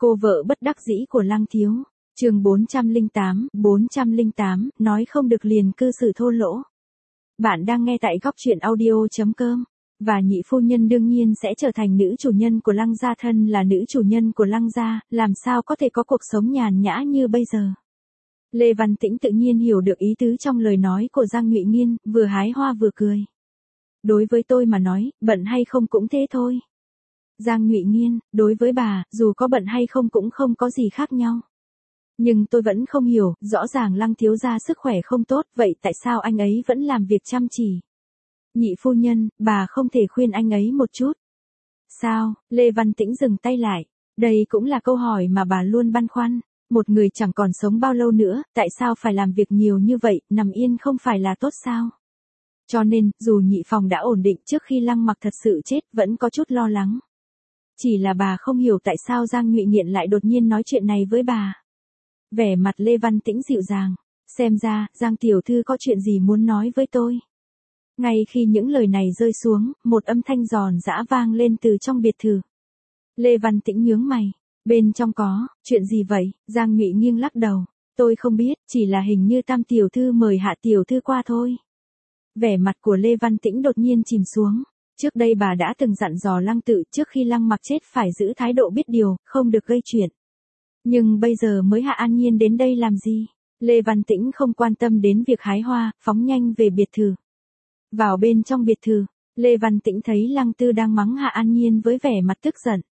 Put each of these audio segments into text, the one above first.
Cô vợ bất đắc dĩ của Lăng Thiếu. Chương 408, nói không được liền cư xử thô lỗ. Bạn đang nghe tại góc truyện audio.com. Và nhị phu nhân đương nhiên sẽ trở thành nữ chủ nhân của Lăng gia, thân là nữ chủ nhân của Lăng gia, làm sao có thể có cuộc sống nhàn nhã như bây giờ. Lê Văn Tĩnh tự nhiên hiểu được ý tứ trong lời nói của Giang Nhụy Nghiên, vừa hái hoa vừa cười. Đối với tôi mà nói, bận hay không cũng thế thôi. Giang Nhụy Nghiên, đối với bà, dù có bận hay không cũng không có gì khác nhau. Nhưng tôi vẫn không hiểu, rõ ràng Lăng thiếu gia sức khỏe không tốt, vậy tại sao anh ấy vẫn làm việc chăm chỉ? Nhị phu nhân, bà không thể khuyên anh ấy một chút. Sao? Lê Văn Tĩnh dừng tay lại. Đây cũng là câu hỏi mà bà luôn băn khoăn. Một người chẳng còn sống bao lâu nữa, tại sao phải làm việc nhiều như vậy, nằm yên không phải là tốt sao? Cho nên, dù nhị phòng đã ổn định trước khi Lăng Mặc thật sự chết, vẫn có chút lo lắng. Chỉ là bà không hiểu tại sao Giang Nhụy Nghiện lại đột nhiên nói chuyện này với bà. Vẻ mặt Lê Văn Tĩnh dịu dàng. Xem ra, Giang tiểu thư có chuyện gì muốn nói với tôi. Ngay khi những lời này rơi xuống, một âm thanh giòn giã vang lên từ trong biệt thự. Lê Văn Tĩnh nhướng mày. Bên trong có, chuyện gì vậy? Giang Nhụy nghiêng lắc đầu. Tôi không biết, chỉ là hình như Tam tiểu thư mời Hạ tiểu thư qua thôi. Vẻ mặt của Lê Văn Tĩnh đột nhiên chìm xuống. Trước đây bà đã từng dặn dò Lăng Tự trước khi Lăng Mặc chết phải giữ thái độ biết điều, không được gây chuyện. Nhưng bây giờ mới Hạ An Nhiên đến đây làm gì? Lê Văn Tĩnh không quan tâm đến việc hái hoa, phóng nhanh về biệt thự. Vào bên trong biệt thự, Lê Văn Tĩnh thấy Lăng Tư đang mắng Hạ An Nhiên với vẻ mặt tức giận.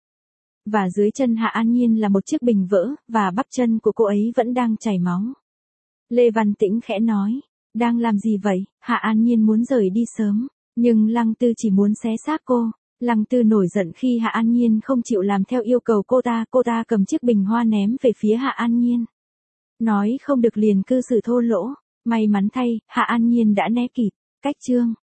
Và dưới chân Hạ An Nhiên là một chiếc bình vỡ, và bắp chân của cô ấy vẫn đang chảy máu. Lê Văn Tĩnh khẽ nói, đang làm gì vậy? Hạ An Nhiên muốn rời đi sớm, nhưng Lăng Tư chỉ muốn xé xác cô. Lăng Tư nổi giận khi Hạ An Nhiên không chịu làm theo yêu cầu cô ta cầm chiếc bình hoa ném về phía Hạ An Nhiên. Nói không được liền cư xử thô lỗ, may mắn thay, Hạ An Nhiên đã né kịp. Cách chương